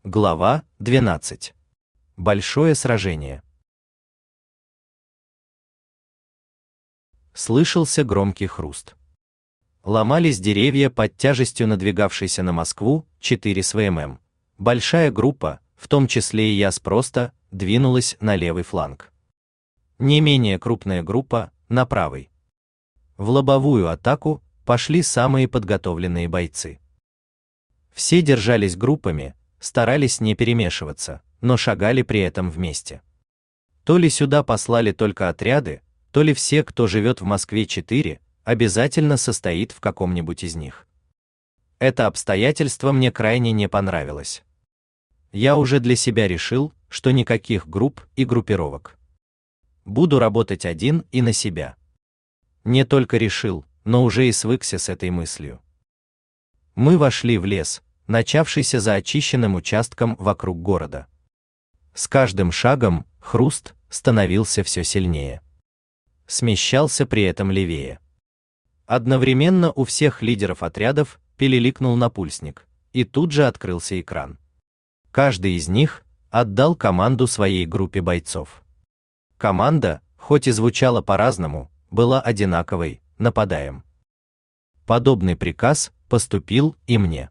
Глава 12. Большое сражение. Слышался громкий хруст. Ломались деревья под тяжестью надвигавшейся на Москву 4 СВМ. Большая группа, в том числе и я просто, двинулась на левый фланг. Не менее крупная группа на правый. В лобовую атаку пошли самые подготовленные бойцы. Все держались группами, старались не перемешиваться, но шагали при этом вместе. То ли сюда послали только отряды, то ли все, кто живет в Москве-4, обязательно состоит в каком-нибудь из них. Это обстоятельство мне крайне не понравилось. Я уже для себя решил, что никаких групп и группировок. Буду работать один и на себя. Не только решил, но уже и свыкся с этой мыслью. Мы вошли в лес, начавшийся за очищенным участком вокруг города. С каждым шагом хруст становился все сильнее. Смещался при этом левее. Одновременно у всех лидеров отрядов пилиликнул напульсник, и тут же открылся экран. Каждый из них отдал команду своей группе бойцов. Команда, хоть и звучала по-разному, была одинаковой: нападаем. Подобный приказ поступил и мне.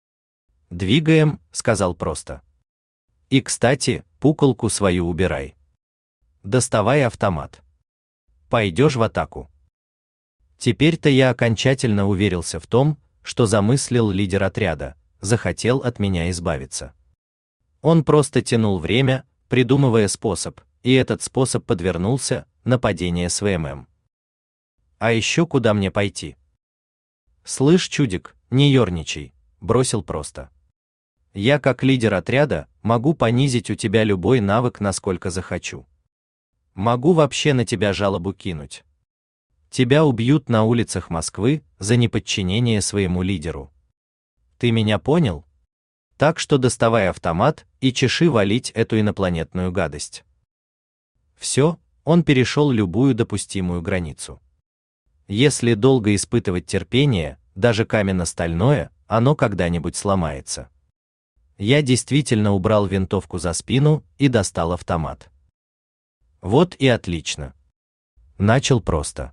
«Двигаем», — сказал просто. «И, кстати, пуколку свою убирай. Доставай автомат. Пойдешь в атаку». Теперь-то я окончательно уверился в том, что замыслил лидер отряда, захотел от меня избавиться. Он просто тянул время, придумывая способ, и этот способ подвернулся — нападение СВМ. А еще куда мне пойти? «Слышь, чудик, не ерничай», — бросил просто. «Я, как лидер отряда, могу понизить у тебя любой навык, насколько захочу. Могу вообще на тебя жалобу кинуть. Тебя убьют на улицах Москвы за неподчинение своему лидеру. Ты меня понял? Так что доставай автомат и чеши валить эту инопланетную гадость». Все, он перешел любую допустимую границу. Если долго испытывать терпение, даже каменно-стальное, оно когда-нибудь сломается. Я действительно убрал винтовку за спину и достал автомат. Вот и отлично. Начал просто.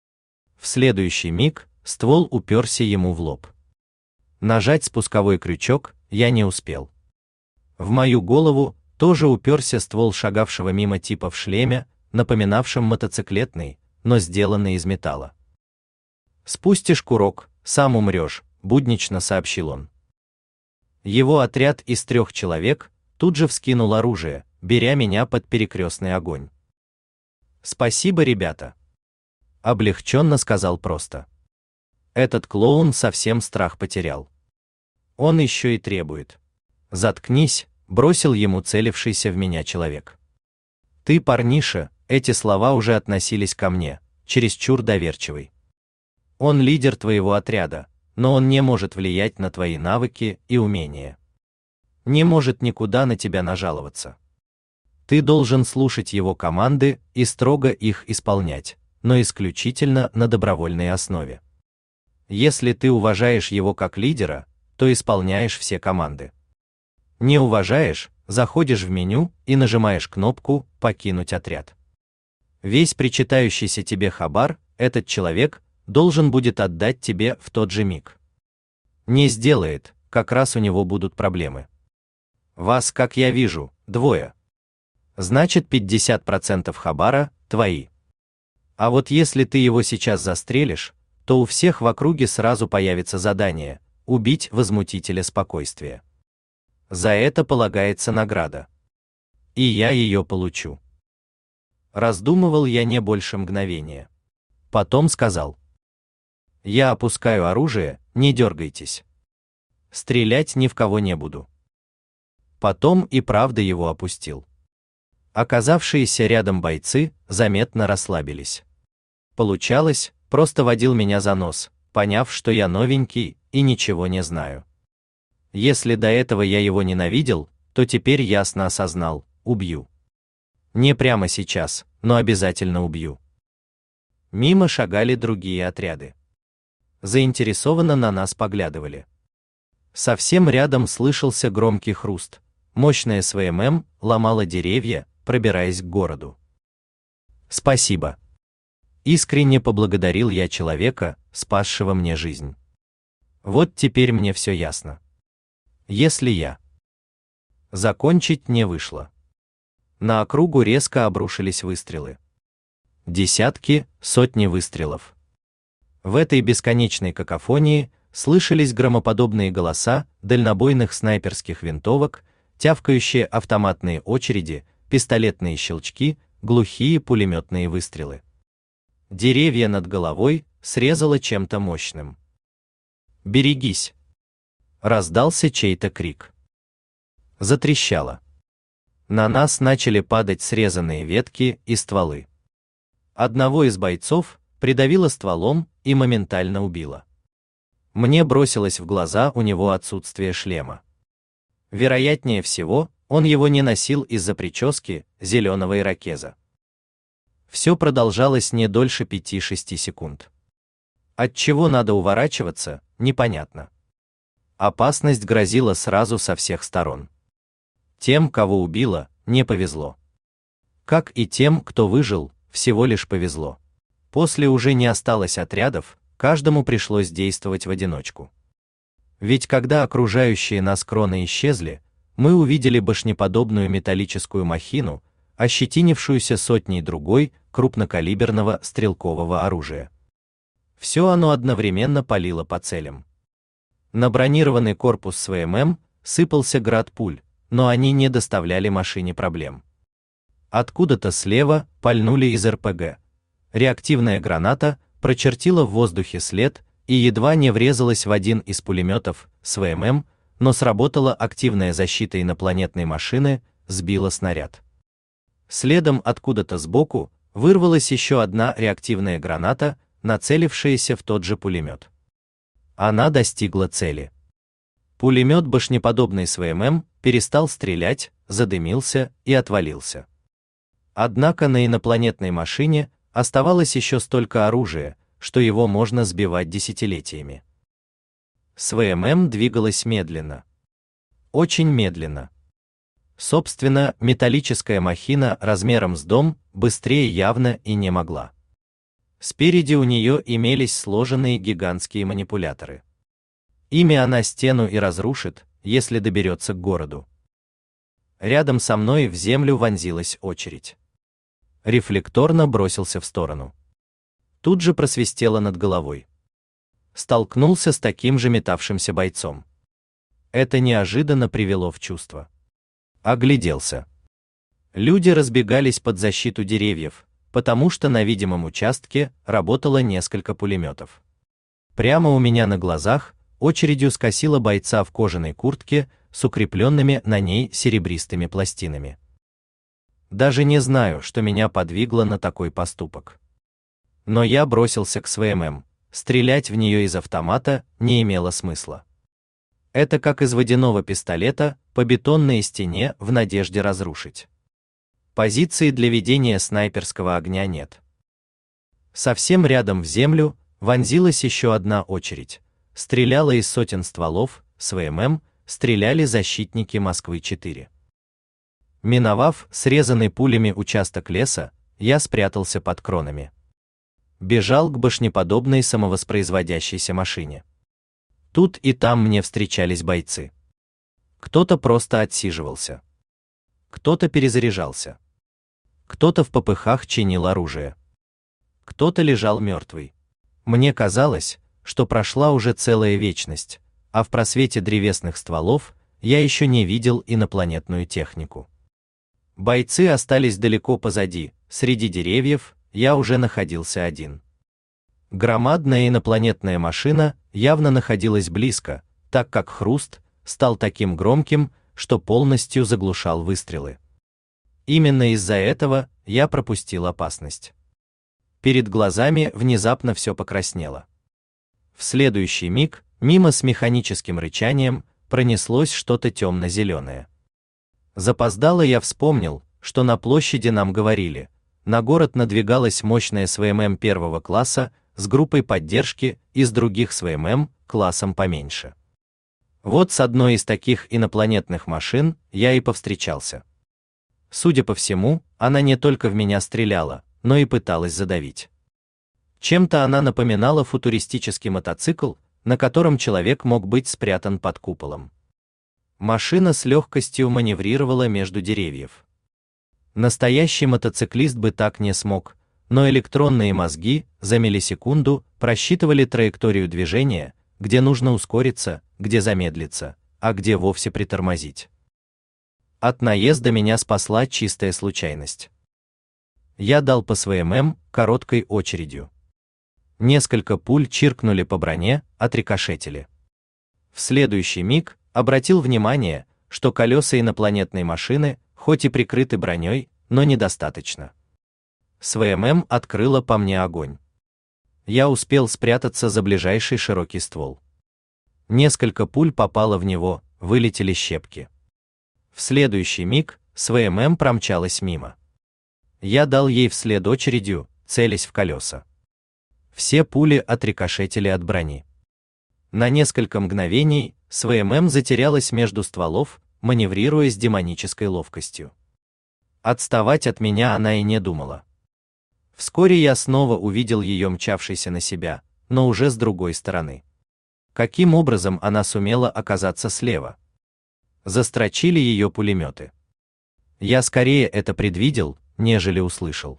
В следующий миг ствол уперся ему в лоб. Нажать спусковой крючок я не успел. В мою голову тоже уперся ствол шагавшего мимо типа в шлеме, напоминавшем мотоциклетный, но сделанный из металла. «Спустишь курок, сам умрешь», — буднично сообщил он. Его отряд из 3 человек тут же вскинул оружие, беря меня под перекрестный огонь. «Спасибо, ребята», — облегченно сказал просто. Этот клоун совсем страх потерял. Он еще и требует. «Заткнись», — бросил ему целившийся в меня человек. «Ты, парниша», — эти слова уже относились ко мне, чересчур доверчивый. «Он лидер твоего отряда, но он не может влиять на твои навыки и умения. Не может никуда на тебя нажаловаться. Ты должен слушать его команды и строго их исполнять, но исключительно на добровольной основе. Если ты уважаешь его как лидера, то исполняешь все команды. Не уважаешь, заходишь в меню и нажимаешь кнопку «Покинуть отряд». Весь причитающийся тебе хабар этот человек должен будет отдать тебе в тот же миг. Не сделает, как раз у него будут проблемы. Вас, как я вижу, 2. Значит, 50% хабара твои. А вот если ты его сейчас застрелишь, то у всех в округе сразу появится задание — убить возмутителя спокойствия. За это полагается награда. И я ее получу. Раздумывал я не больше мгновения. Потом сказал: «Я опускаю оружие, не дергайтесь. Стрелять ни в кого не буду». Потом и правда его опустил. Оказавшиеся рядом бойцы заметно расслабились. Получалось, просто водил меня за нос, поняв, что я новенький и ничего не знаю. Если до этого я его ненавидел, то теперь ясно осознал — убью. Не прямо сейчас, но обязательно убью. Мимо шагали другие отряды. Заинтересованно на нас поглядывали. Совсем рядом слышался громкий хруст. Мощная СВМ ломала деревья, пробираясь к городу. Спасибо. Искренне поблагодарил я человека, спасшего мне жизнь. Вот теперь мне все ясно. Если я... Закончить не вышло. На округу резко обрушились выстрелы. Десятки, сотни выстрелов. В этой бесконечной какофонии слышались громоподобные голоса дальнобойных снайперских винтовок, тявкающие автоматные очереди, пистолетные щелчки, глухие пулеметные выстрелы. Деревья над головой срезало чем-то мощным. «Берегись!» Раздался чей-то крик. Затрещало. На нас начали падать срезанные ветки и стволы. Одного из бойцов придавило стволом и моментально убило. Мне бросилось в глаза у него отсутствие шлема. Вероятнее всего, он его не носил из-за прически зеленого ирокеза. Все продолжалось не дольше 5-6 секунд. От чего надо уворачиваться, непонятно. Опасность грозила сразу со всех сторон. Тем, кого убило, не повезло. Как и тем, кто выжил, всего лишь повезло. После уже не осталось отрядов, каждому пришлось действовать в одиночку. Ведь когда окружающие нас кроны исчезли, мы увидели башнеподобную металлическую махину, ощетинившуюся сотней другой крупнокалиберного стрелкового оружия. Все оно одновременно палило по целям. На бронированный корпус СВМ сыпался град пуль, но они не доставляли машине проблем. Откуда-то слева пальнули из РПГ. Реактивная граната прочертила в воздухе след и едва не врезалась в один из пулеметов СВМ, но сработала активная защита инопланетной машины, сбила снаряд. Следом откуда-то сбоку вырвалась еще одна реактивная граната, нацелившаяся в тот же пулемет. Она достигла цели. Пулемет башнеподобной СВМ перестал стрелять, задымился и отвалился. Однако на инопланетной машине оставалось еще столько оружия, что его можно сбивать десятилетиями. СВМ двигалась медленно. Очень медленно. Собственно, металлическая махина размером с дом быстрее явно и не могла. Спереди у нее имелись сложенные гигантские манипуляторы. Ими она стену и разрушит, если доберется к городу. Рядом со мной в землю вонзилась очередь. Рефлекторно бросился в сторону. Тут же просвистело над головой. Столкнулся с таким же метавшимся бойцом. Это неожиданно привело в чувство. Огляделся. Люди разбегались под защиту деревьев, потому что на видимом участке работало несколько пулеметов. Прямо у меня на глазах очередью скосило бойца в кожаной куртке с укрепленными на ней серебристыми пластинами. Даже не знаю, что меня подвигло на такой поступок. Но я бросился к СВМ. Стрелять в нее из автомата не имело смысла. Это как из водяного пистолета по бетонной стене в надежде разрушить. Позиции для ведения снайперского огня нет. Совсем рядом в землю вонзилась еще одна очередь. Стреляла из сотен стволов, СВМ, стреляли защитники Москвы-4. Миновав срезанный пулями участок леса, я спрятался под кронами. Бежал к башнеподобной самовоспроизводящейся машине. Тут и там мне встречались бойцы. Кто-то просто отсиживался. Кто-то перезаряжался. Кто-то в попыхах чинил оружие. Кто-то лежал мертвый. Мне казалось, что прошла уже целая вечность, а в просвете древесных стволов я еще не видел инопланетную технику. Бойцы остались далеко позади, среди деревьев я уже находился один. Громадная инопланетная машина явно находилась близко, так как хруст стал таким громким, что полностью заглушал выстрелы. Именно из-за этого я пропустил опасность. Перед глазами внезапно все покраснело. В следующий миг мимо с механическим рычанием пронеслось что-то темно-зеленое. Запоздало я вспомнил, что на площади нам говорили, на город надвигалась мощная СВМ первого класса с группой поддержки из других СВМ классом поменьше. Вот с одной из таких инопланетных машин я и повстречался. Судя по всему, она не только в меня стреляла, но и пыталась задавить. Чем-то она напоминала футуристический мотоцикл, на котором человек мог быть спрятан под куполом. Машина с легкостью маневрировала между деревьев. Настоящий мотоциклист бы так не смог, но электронные мозги за миллисекунду просчитывали траекторию движения, где нужно ускориться, где замедлиться, а где вовсе притормозить. От наезда меня спасла чистая случайность. Я дал по СВМ короткой очередью. Несколько пуль чиркнули по броне, отрикошетили. В следующий миг обратил внимание, что колеса инопланетной машины, хоть и прикрыты броней, но недостаточно. СВМ открыла по мне огонь. Я успел спрятаться за ближайший широкий ствол. Несколько пуль попало в него, вылетели щепки. В следующий миг СВМ промчалась мимо. Я дал ей вслед очередью, целясь в колеса. Все пули отрикошетили от брони. На несколько мгновений СВМ затерялась между стволов, маневрируя с демонической ловкостью. Отставать от меня она и не думала. Вскоре я снова увидел ее мчавшейся на себя, но уже с другой стороны. Каким образом она сумела оказаться слева? Застрочили ее пулеметы. Я скорее это предвидел, нежели услышал.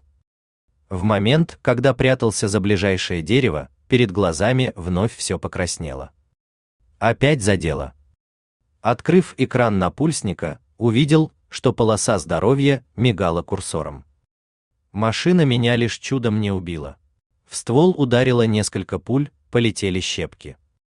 В момент, когда прятался за ближайшее дерево, перед глазами вновь все покраснело. Опять задело. Открыв экран напульсника, увидел, что полоса здоровья мигала курсором. Машина меня лишь чудом не убила. В ствол ударило несколько пуль, полетели щепки.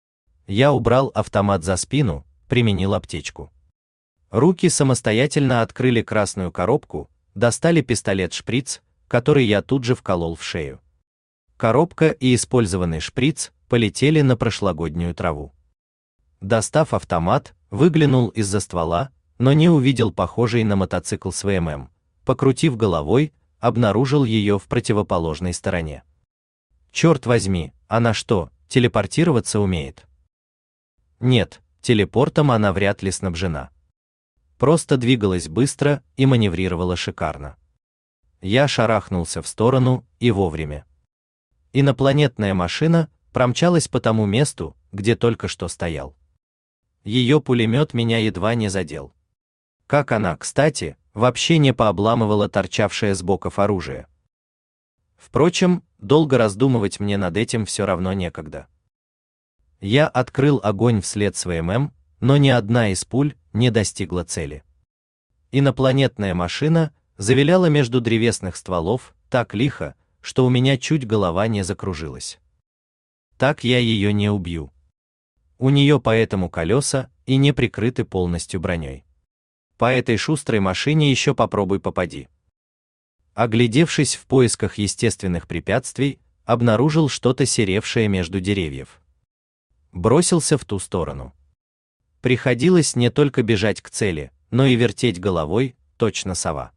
Я убрал автомат за спину, применил аптечку. Руки самостоятельно открыли красную коробку, достали пистолет-шприц, который я тут же вколол в шею. Коробка и использованный шприц полетели на прошлогоднюю траву. Достав автомат, выглянул из-за ствола, но не увидел похожий на мотоцикл СВМ. Покрутив головой, обнаружил ее в противоположной стороне. Черт возьми, она что, телепортироваться умеет? Нет, телепортом она вряд ли снабжена. Просто двигалась быстро и маневрировала шикарно. Я шарахнулся в сторону и вовремя. Инопланетная машина промчалась по тому месту, где только что стоял. Ее пулемет меня едва не задел. Как она, кстати, вообще не пообламывала торчавшее с боков оружие. Впрочем, долго раздумывать мне над этим все равно некогда. Я открыл огонь вслед СВМ, но ни одна из пуль не достигла цели. Инопланетная машина завиляла между древесных стволов так лихо, что у меня чуть голова не закружилась. Так я ее не убью. У нее поэтому колеса и не прикрыты полностью броней. По этой шустрой машине еще попробуй попади. Оглядевшись в поисках естественных препятствий, обнаружил что-то серевшее между деревьев. Бросился в ту сторону. Приходилось не только бежать к цели, но и вертеть головой, точно сова.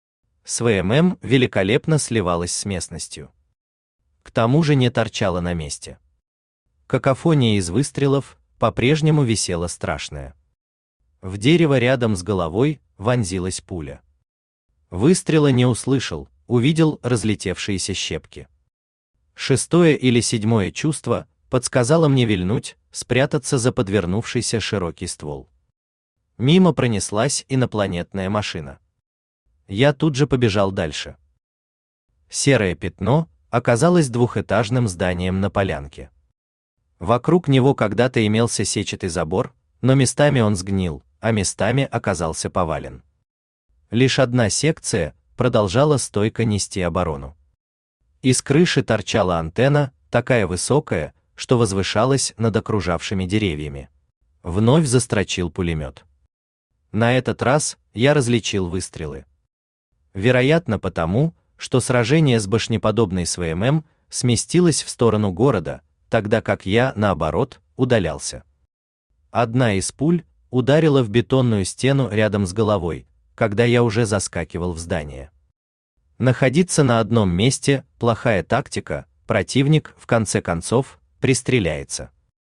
СВМ великолепно сливалась с местностью. К тому же не торчала на месте. Какофония из выстрелов по-прежнему висела страшная. В дерево рядом с головой вонзилась пуля. Выстрела не услышал, увидел разлетевшиеся щепки. Шестое или седьмое чувство подсказало мне вильнуть, спрятаться за подвернувшийся широкий ствол. Мимо пронеслась инопланетная машина. Я тут же побежал дальше. Серое пятно оказалось двухэтажным зданием на полянке. Вокруг него когда-то имелся сетчатый забор, но местами он сгнил, а местами оказался повален. Лишь одна секция продолжала стойко нести оборону. Из крыши торчала антенна, такая высокая, что возвышалась над окружавшими деревьями. Вновь застрочил пулемет. На этот раз я различил выстрелы. Вероятно потому, что сражение с башнеподобной СВМ сместилось в сторону города, тогда как я, наоборот, удалялся. Одна из пуль ударила в бетонную стену рядом с головой, когда я уже заскакивал в здание. Находиться на одном месте – плохая тактика, противник, в конце концов, пристреляется.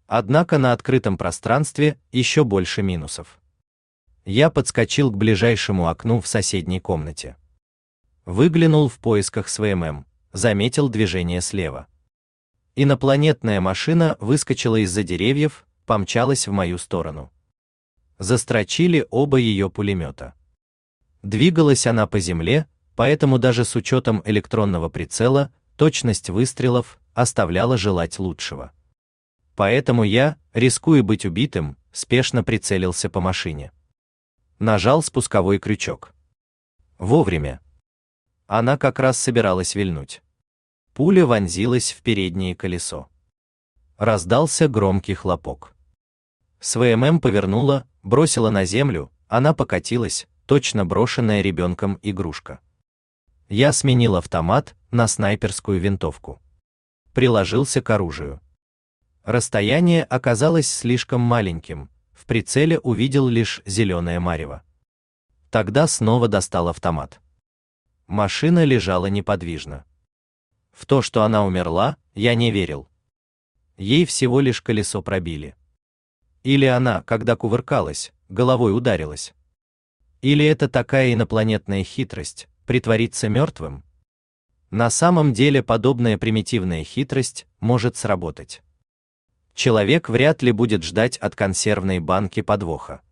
Однако на открытом пространстве еще больше минусов. Я подскочил к ближайшему окну в соседней комнате. Выглянул в поисках СВМ, заметил движение слева. Инопланетная машина выскочила из-за деревьев, помчалась в мою сторону. Застрочили оба ее пулемета. Двигалась она по земле, поэтому даже с учетом электронного прицела точность выстрелов оставляла желать лучшего. Поэтому я, рискуя быть убитым, спешно прицелился по машине. Нажал спусковой крючок. Вовремя. Она как раз собиралась вильнуть. Пуля вонзилась в переднее колесо. Раздался громкий хлопок. СВМ повернула, бросила на землю, она покатилась, точно брошенная ребенком игрушка. Я сменил автомат на снайперскую винтовку. Приложился к оружию. Расстояние оказалось слишком маленьким, в прицеле увидел лишь зеленое марево. Тогда снова достал автомат. Машина лежала неподвижно. В то, что она умерла, я не верил. Ей всего лишь колесо пробили. Или она, когда кувыркалась, головой ударилась. Или это такая инопланетная хитрость — притвориться мертвым? На самом деле подобная примитивная хитрость может сработать. Человек вряд ли будет ждать от консервной банки подвоха.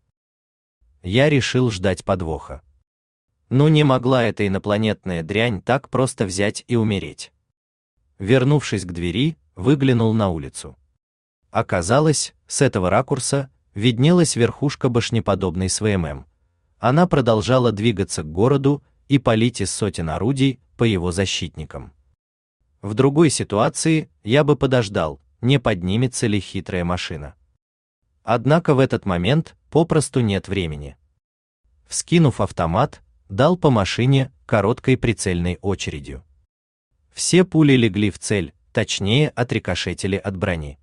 Я решил ждать подвоха. Но не могла эта инопланетная дрянь так просто взять и умереть. Вернувшись к двери, выглянул на улицу. Оказалось, с этого ракурса виднелась верхушка башнеподобной СВМ. Она продолжала двигаться к городу и палить из сотен орудий по его защитникам. В другой ситуации я бы подождал, не поднимется ли хитрая машина. Однако в этот момент попросту нет времени. Вскинув автомат, дал по машине короткой прицельной очередью. Все пули легли в цель, точнее отрикошетили от брони.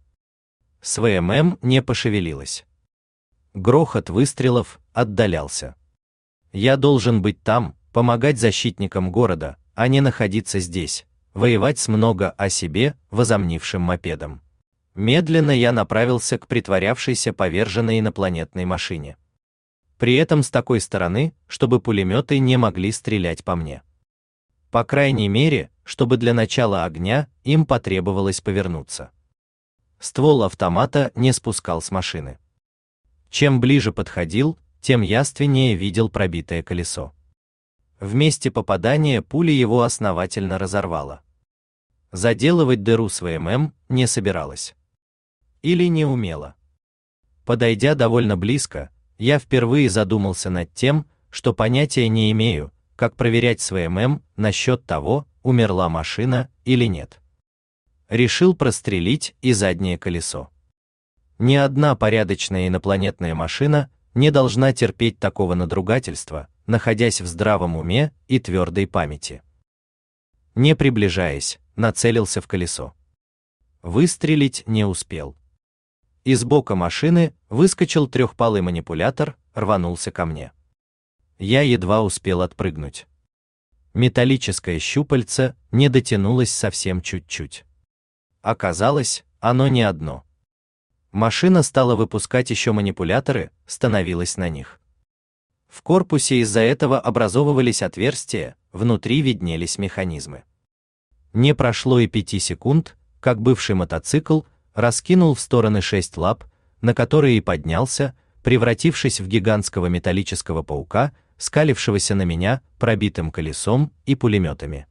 СВМ не пошевелилась. Грохот выстрелов отдалялся. Я должен быть там, помогать защитникам города, а не находиться здесь, воевать с много о себе возомнившим мопедом. Медленно я направился к притворявшейся поверженной инопланетной машине. При этом с такой стороны, чтобы пулеметы не могли стрелять по мне. По крайней мере, чтобы для начала огня им потребовалось повернуться. Ствол автомата не спускал с машины. Чем ближе подходил, тем явственнее видел пробитое колесо. В месте попадания пуля его основательно разорвала. Заделывать дыру СВМ не собиралась. Или не умела. Подойдя довольно близко, я впервые задумался над тем, что понятия не имею, как проверять СВМ насчет того, умерла машина или нет. Решил прострелить и заднее колесо. Ни одна порядочная инопланетная машина не должна терпеть такого надругательства, находясь в здравом уме и твердой памяти. Не приближаясь, нацелился в колесо. Выстрелить не успел. Из бока машины выскочил трехпалый манипулятор, рванулся ко мне. Я едва успел отпрыгнуть. Металлическое щупальце не дотянулось совсем чуть-чуть. Оказалось, оно не одно. Машина стала выпускать еще манипуляторы, становилась на них. В корпусе из-за этого образовывались отверстия, внутри виднелись механизмы. Не прошло и 5 секунд, как бывший мотоцикл раскинул в стороны 6 лап, на которые и поднялся, превратившись в гигантского металлического паука, скалившегося на меня пробитым колесом и пулеметами.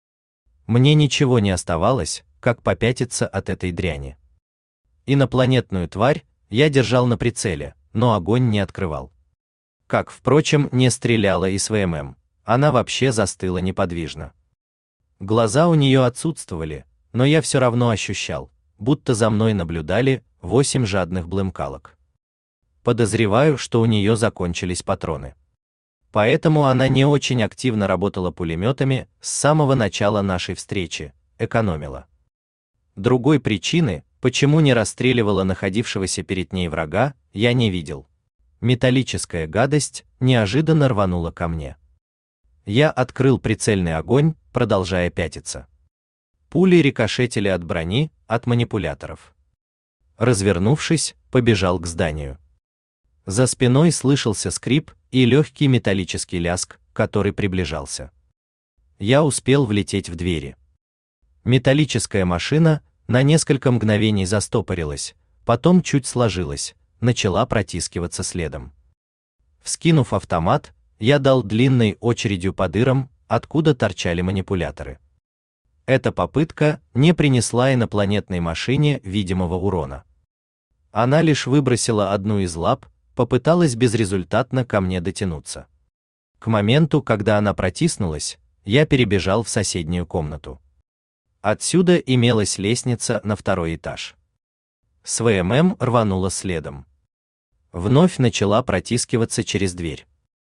Мне ничего не оставалось, как попятиться от этой дряни. Инопланетную тварь я держал на прицеле, но огонь не открывал. Как, впрочем, не стреляла и СВМ, она вообще застыла неподвижно. Глаза у нее отсутствовали, но я все равно ощущал, будто за мной наблюдали 8 жадных блэмкалок. Подозреваю, что у нее закончились патроны. Поэтому она не очень активно работала пулеметами с самого начала нашей встречи, экономила. Другой причины, почему не расстреливала находившегося перед ней врага, я не видел. Металлическая гадость неожиданно рванула ко мне. Я открыл прицельный огонь, продолжая пятиться. Пули рикошетили от брони, от манипуляторов. развернувшись, побежал к зданию. За спиной слышался скрип и легкий металлический лязг, который приближался. Я успел влететь в двери. Металлическая машина на несколько мгновений застопорилась, потом чуть сложилась, начала протискиваться следом. Вскинув автомат, я дал длинной очередью по дырам, откуда торчали манипуляторы. Эта попытка не принесла инопланетной машине видимого урона. Она лишь выбросила одну из лап, попыталась безрезультатно ко мне дотянуться. К моменту, когда она протиснулась, я перебежал в соседнюю комнату. Отсюда имелась лестница на второй этаж. СВМ рванула следом. Вновь начала протискиваться через дверь.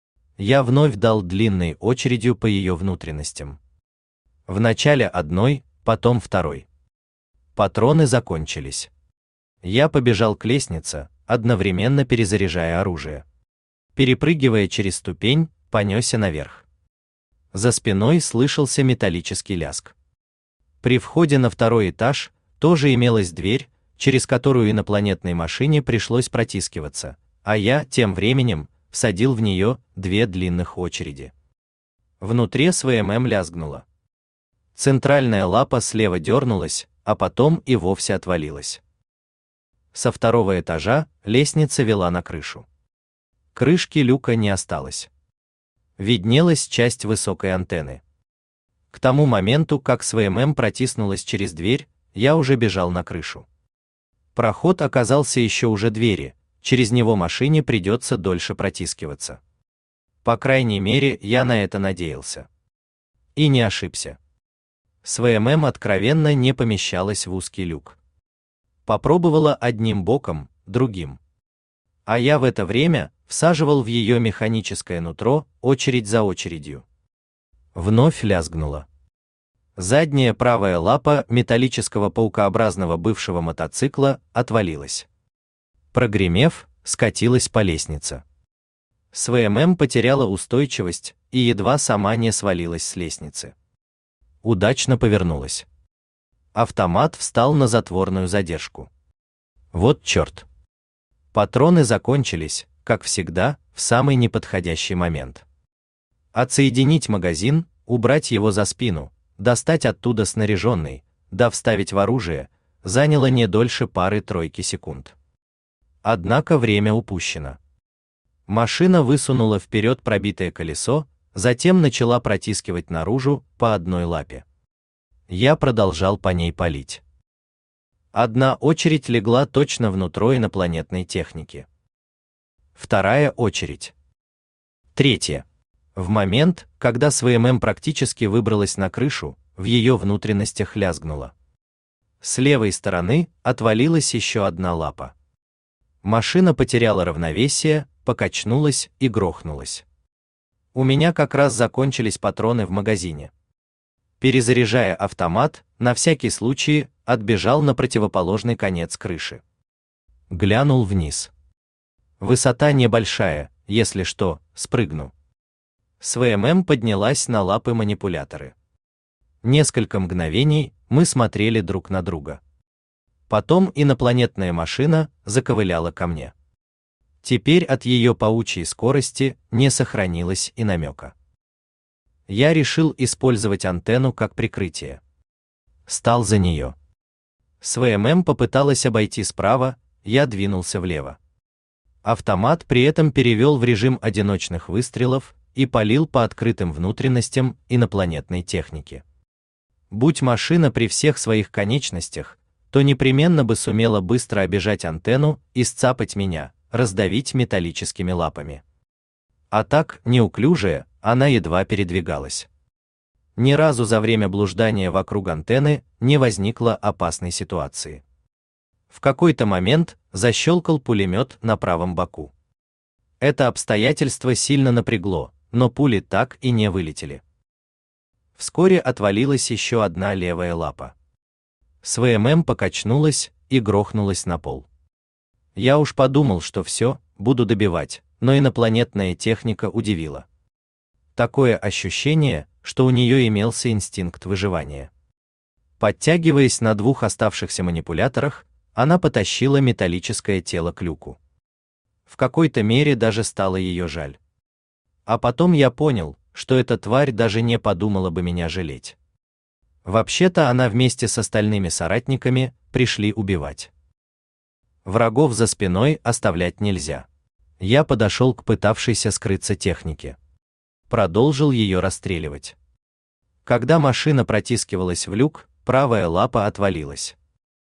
Я вновь дал длинной очередью по ее внутренностям. Вначале одной, потом второй. Патроны закончились. Я побежал к лестнице, одновременно перезаряжая оружие. Перепрыгивая через ступень, понесся наверх. За спиной слышался металлический лязг. При входе на второй этаж тоже имелась дверь, через которую инопланетной машине пришлось протискиваться, а я, тем временем, всадил в нее 2 длинных очереди. Внутри СВМ лязгнуло. Центральная лапа слева дернулась, а потом и вовсе отвалилась. Со второго этажа лестница вела на крышу. Крышки люка не осталось. Виднелась часть высокой антенны. К тому моменту, как СВМ протиснулась через дверь, я уже бежал на крышу. Проход оказался еще уже двери, через него машине придется дольше протискиваться. По крайней мере, я на это надеялся. И не ошибся. СВМ откровенно не помещалась в узкий люк. Попробовала одним боком, другим. А я в это время всаживал в ее механическое нутро очередь за очередью. Вновь лязгнуло. Задняя правая лапа металлического паукообразного бывшего мотоцикла отвалилась. Прогремев, скатилась по лестнице. СВМ потеряла устойчивость и едва сама не свалилась с лестницы. Удачно повернулась. Автомат встал на затворную задержку. Вот черт. Патроны закончились, как всегда, в самый неподходящий момент. Отсоединить магазин, убрать его за спину, достать оттуда снаряженный, да вставить в оружие, заняло не дольше пары-тройки секунд. Однако время упущено. Машина высунула вперед пробитое колесо, затем начала протискивать наружу по одной лапе. Я продолжал по ней палить. Одна очередь легла точно внутрь инопланетной техники. Вторая очередь. Третья. В момент, когда СВМ практически выбралась на крышу, в ее внутренностях лязгнуло. С левой стороны отвалилась еще одна лапа. Машина потеряла равновесие, покачнулась и грохнулась. У меня как раз закончились патроны в магазине. Перезаряжая автомат, на всякий случай отбежал на противоположный конец крыши. Глянул вниз. Высота небольшая, если что, спрыгну. СВМ поднялась на лапы манипуляторы. Несколько мгновений мы смотрели друг на друга. Потом инопланетная машина заковыляла ко мне. Теперь от ее паучьей скорости не сохранилось и намека. Я решил использовать антенну как прикрытие. Стал за нее. СВМ попыталась обойти справа, я двинулся влево. Автомат при этом перевел в режим одиночных выстрелов и палил по открытым внутренностям инопланетной техники. Будь машина при всех своих конечностях, то непременно бы сумела быстро обежать антенну и сцапать меня, раздавить металлическими лапами. А так, неуклюжая, она едва передвигалась. Ни разу за время блуждания вокруг антенны не возникло опасной ситуации. В какой-то момент защелкал пулемет на правом боку. Это обстоятельство сильно напрягло, но пули так и не вылетели. Вскоре отвалилась еще одна левая лапа. СВМ покачнулась и грохнулась на пол. Я уж подумал, что все, буду добивать, но инопланетная техника удивила. Такое ощущение, что у нее имелся инстинкт выживания. Подтягиваясь на 2 оставшихся манипуляторах, Она потащила металлическое тело к люку. В какой-то мере даже стало ее жаль. А потом я понял, что эта тварь даже не подумала бы меня жалеть. Вообще-то она вместе с остальными соратниками пришли убивать. Врагов за спиной оставлять нельзя. Я подошел к пытавшейся скрыться технике. Продолжил ее расстреливать. Когда машина протискивалась в люк, правая лапа отвалилась.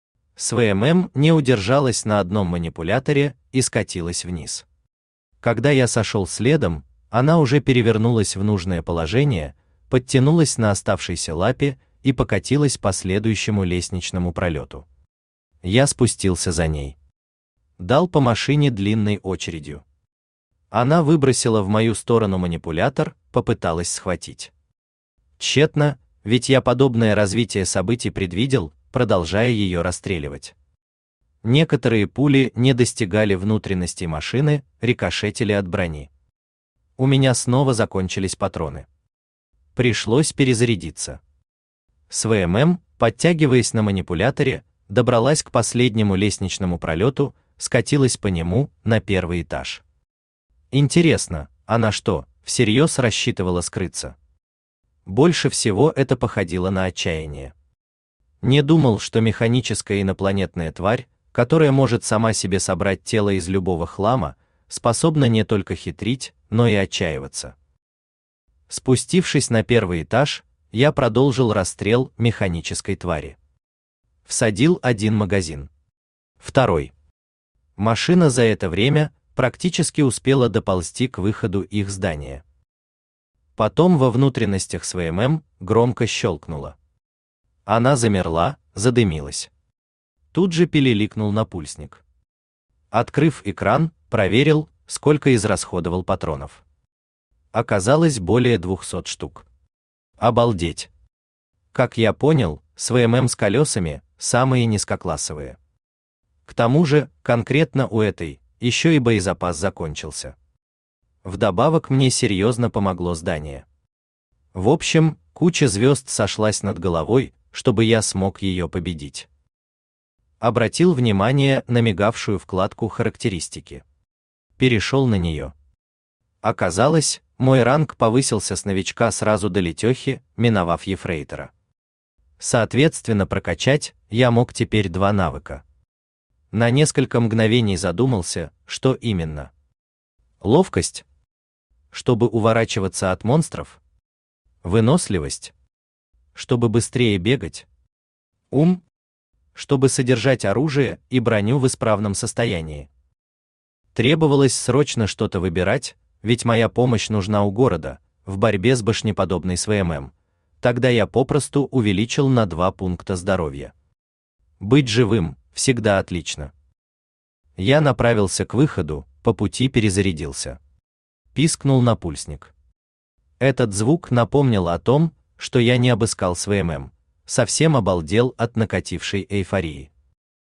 СВМ не удержалась на одном манипуляторе и скатилась вниз. Когда я сошел следом, она уже перевернулась в нужное положение, подтянулась на оставшейся лапе и покатилась по следующему лестничному пролету. Я спустился за ней. Дал по машине длинной очередью. Она выбросила в мою сторону манипулятор, попыталась схватить. Тщетно, ведь я подобное развитие событий предвидел, продолжая ее расстреливать. Некоторые пули не достигали внутренностей машины, рикошетили от брони. У меня снова закончились патроны. Пришлось перезарядиться. СВМ, подтягиваясь на манипуляторе, добралась к последнему лестничному пролету, скатилась по нему на первый этаж. Интересно, она что, всерьез рассчитывала скрыться? Больше всего это походило на отчаяние. Не думал, что механическая инопланетная тварь, которая может сама себе собрать тело из любого хлама, способна не только хитрить, но и отчаиваться. Спустившись на первый этаж, я продолжил расстрел механической твари. Всадил один магазин. Второй. Машина за это время практически успела доползти к выходу их здания. Потом во внутренностях СВМ громко щелкнуло. Она замерла, задымилась. Тут же пилиликнул напульсник. Открыв экран, проверил, сколько израсходовал патронов. Оказалось более 200 штук. Обалдеть! Как я понял, СВМ с колесами самые низкоклассовые. К тому же, конкретно у этой, еще и боезапас закончился. Вдобавок мне серьезно помогло здание. В общем, куча звезд сошлась над головой, чтобы я смог ее победить. Обратил внимание на мигавшую вкладку «Характеристики». Перешел на нее. Оказалось, мой ранг повысился с новичка сразу до летехи, миновав ефрейтора. Соответственно, прокачать я мог теперь 2 навыка. На несколько мгновений задумался, что именно. Ловкость, чтобы уворачиваться от монстров. Выносливость, чтобы быстрее бегать. Ум, чтобы содержать оружие и броню в исправном состоянии. Требовалось срочно что-то выбирать, ведь моя помощь нужна у города, в борьбе с башнеподобной СВМ. Тогда я попросту увеличил на 2 пункта здоровья. Быть живым всегда отлично. Я направился к выходу, по пути перезарядился. Пискнул напульсник. Этот звук напомнил о том, что я не обыскал СВМ, совсем обалдел от накатившей эйфории.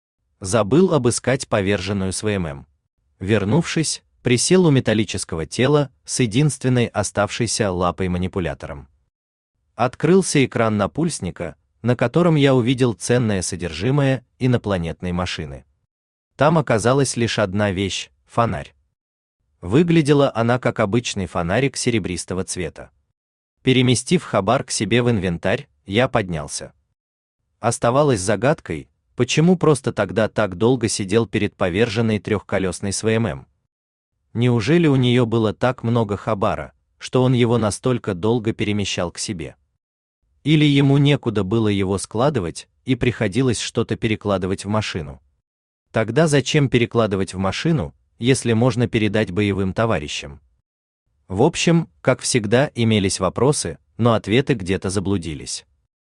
Забыл обыскать поверженную СВМ. Вернувшись, присел у металлического тела с единственной оставшейся лапой-манипулятором. Открылся экран напульсника, на котором я увидел ценное содержимое инопланетной машины. Там оказалась лишь одна вещь — фонарь. Выглядела она как обычный фонарик серебристого цвета. Переместив хабар к себе в инвентарь, я поднялся. Оставалось загадкой, почему просто тогда так долго сидел перед поверженной трехколесной СВМ. Неужели у нее было так много хабара, что он его настолько долго перемещал к себе? Или ему некуда было его складывать, и приходилось что-то перекладывать в машину? Тогда зачем перекладывать в машину, если можно передать боевым товарищам? В общем, как всегда, имелись вопросы, но ответы где-то заблудились.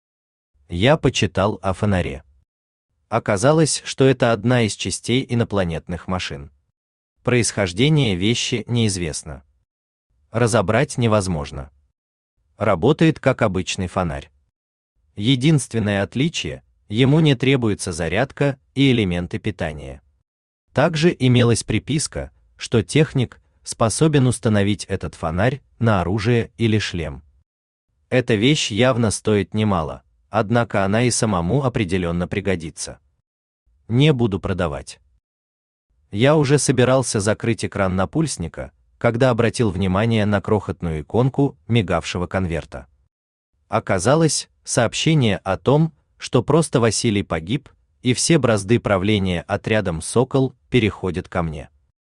Я почитал о фонаре. Оказалось, что это одна из частей инопланетных машин. Происхождение вещи неизвестно. Разобрать невозможно. Работает как обычный фонарь. Единственное отличие — ему не требуется зарядка и элементы питания. Также имелась приписка, что техник способен установить этот фонарь на оружие или шлем. Эта вещь явно стоит немало, однако она и самому определенно пригодится. не буду продавать. Я уже собирался закрыть экран напульсника, когда обратил внимание на крохотную иконку мигавшего конверта. Оказалось, сообщение о том, что просто Василий погиб, и все бразды правления отрядом «Сокол» переходят ко мне.